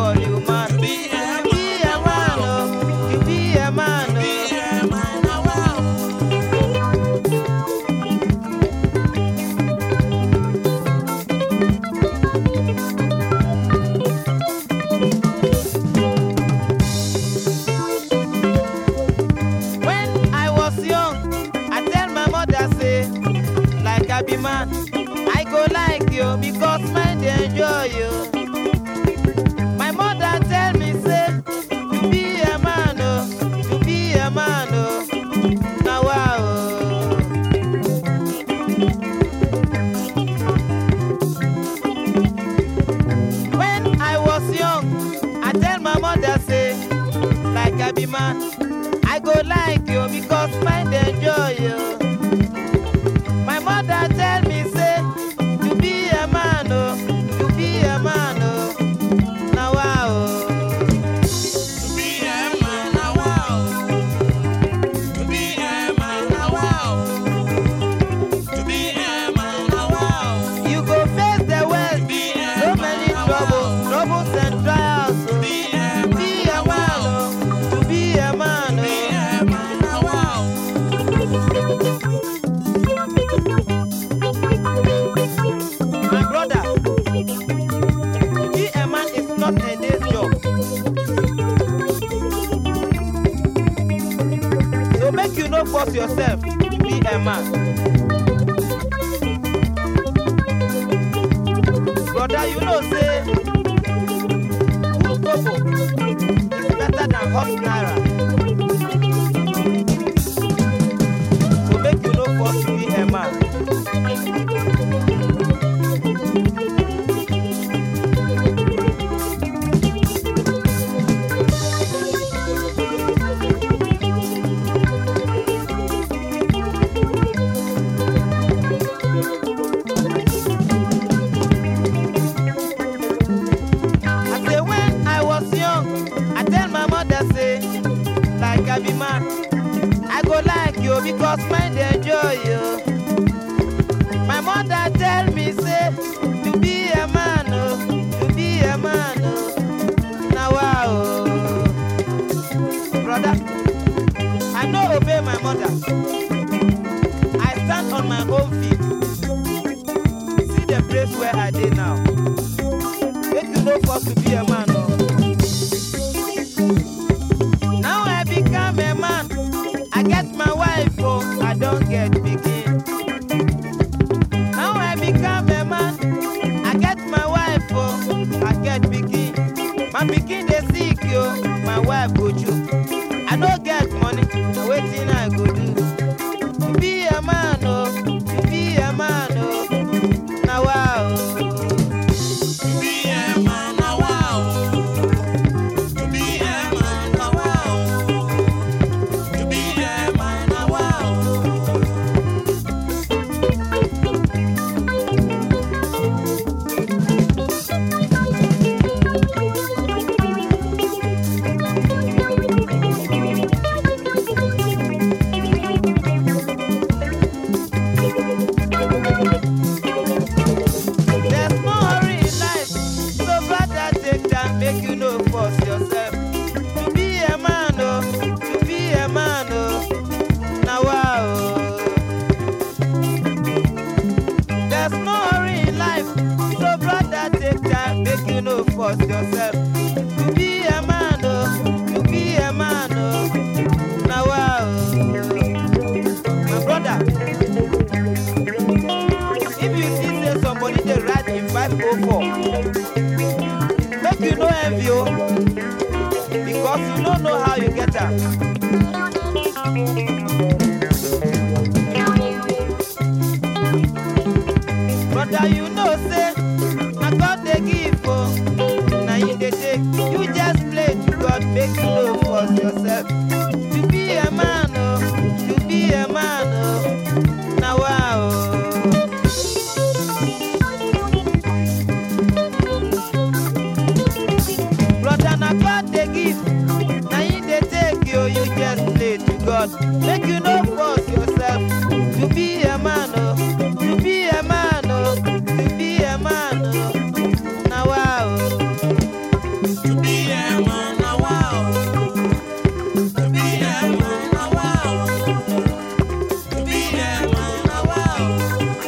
call you man. To be a man, oh, to be a man, oh. When I was young, I tell my mother say, like I be man, I go like you because mine dey enjoy you. My mother tell me say, to be a man, oh, to be a man, oh. Now wow. When I was young, I tell my mother say, like I be man, I go like you because mine dey enjoy you. My mother tell me say, to be a man, oh, to be a man, oh. Now wow. To be a man, now wow. To be a man, now wow. To be a man, now wow. You go face the world, Be a so man, many now troubles and trials. Oh. Be a Be a man, oh, to be a man, Be oh. a man, now wow. My brother, to be a man is not a day's job. So make you no force yourself to be a man. Brother, you know say, good kobo is better than hot naira. So make you no force to be a man. I say when I was young, I tell my mother say, like I be man, I go like you because mine dey enjoy you. My mother tell me say, to be a man, oh, to be a man, oh. Now wow. Brother, I no obey my mother. I stand on my own feet. See the place where I dey now. Make you no force to be a man, oh. Now I become a man. I get my wife, oh, I don't get pikin. Now I become a man. I get my wife, oh, I get pikin. My pikin dey sick, yo, my wife go choke. I no get money, na wetin I go do? To be a man, oh, to be a man, oh. Now wow. To be a man, now wow. To be a man, now wow. To be a man, now wow. There's no hurry in life, so brother take time, make you no force yourself. To be a man, oh, to be a man, oh. Now wow. There's no hurry in life, so brother take time, make you no force yourself. To be a man, oh, to be a man, oh. Now wow. My brother, if you see say somebody dey ride in 504, make you no envy o, because you no know how you get am. Brother, you know say na God dey give o, na him dey take. You just play to God, make you no force yourself. To be a man, oh, to be a man, oh. Now wow. Brother, na God dey give, na him dey take you. You just play to God, make you no force yourself. To be a man, oh, to be a man, oh, to be a man, oh. Now wow. To a man now, wow. To be a man now, wow. To be a man now, wow.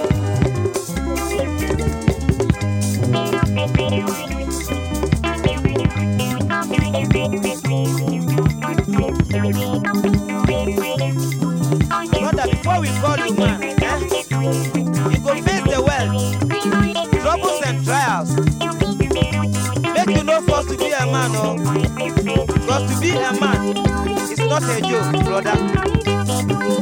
Brother, before we call you man, you go face the world, troubles and trials. Make you no force to be a man, oh. Because to be a man is not a joke, brother.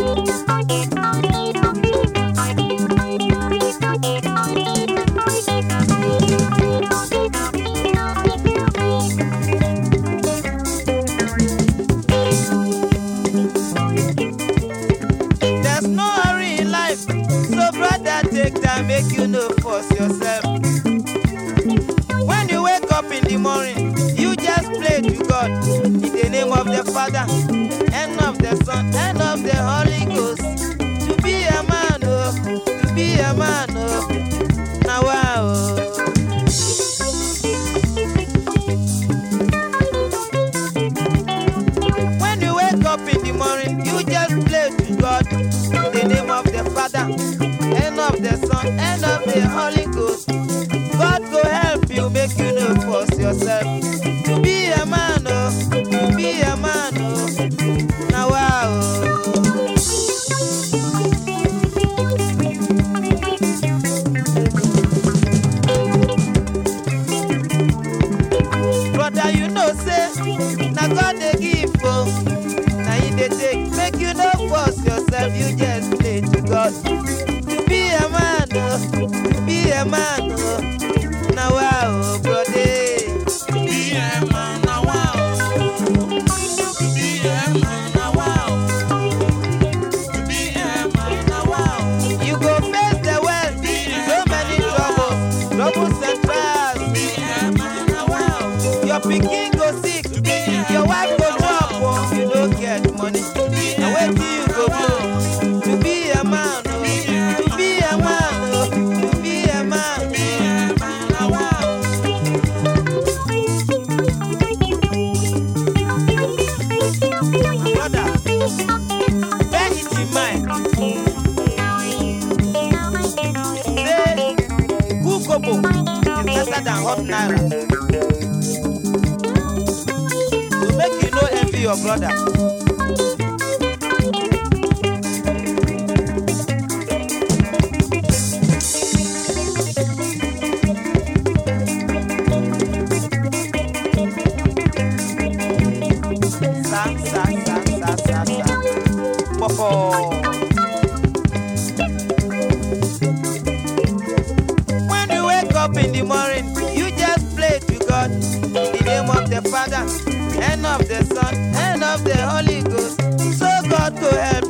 There's no hurry in life, so brother, take time, make you no force yourself. When you wake up in the morning, you just pray to God in the name of the Father, and of the Son, and of the Holy Ghost. To be a man, oh, to be a man, oh, now wow. When you wake up in the morning, you just pray to God in the name of the Father, and of the Son, and of the Holy Ghost. God go help you, make you no force yourself. To be a man, oh, to be a man, oh, now wow. Brother, you know, say, now God they give, oh, now he they take, make you no force yourself, you just pray to God. To be a man, oh, to be a man, oh, now wow, brother. To be a man now, wow. To be a man now, wow. To be a man now, wow. You go face the world, so many troubles and trials. To be a man now, wow. Your pikin go sick, your wife go drop, oh, you don't get money. Now wait till you go blow. To be a man, oh, to be a man, oh, to be a man. To be a man now, wow. Brother, bear it in mind. Say, good kobo is better than hot naira. To make you no envy your brother. When you wake up in the morning, you just pray to God in the name of the Father, and of the Son, and of the Holy Ghost. So God go help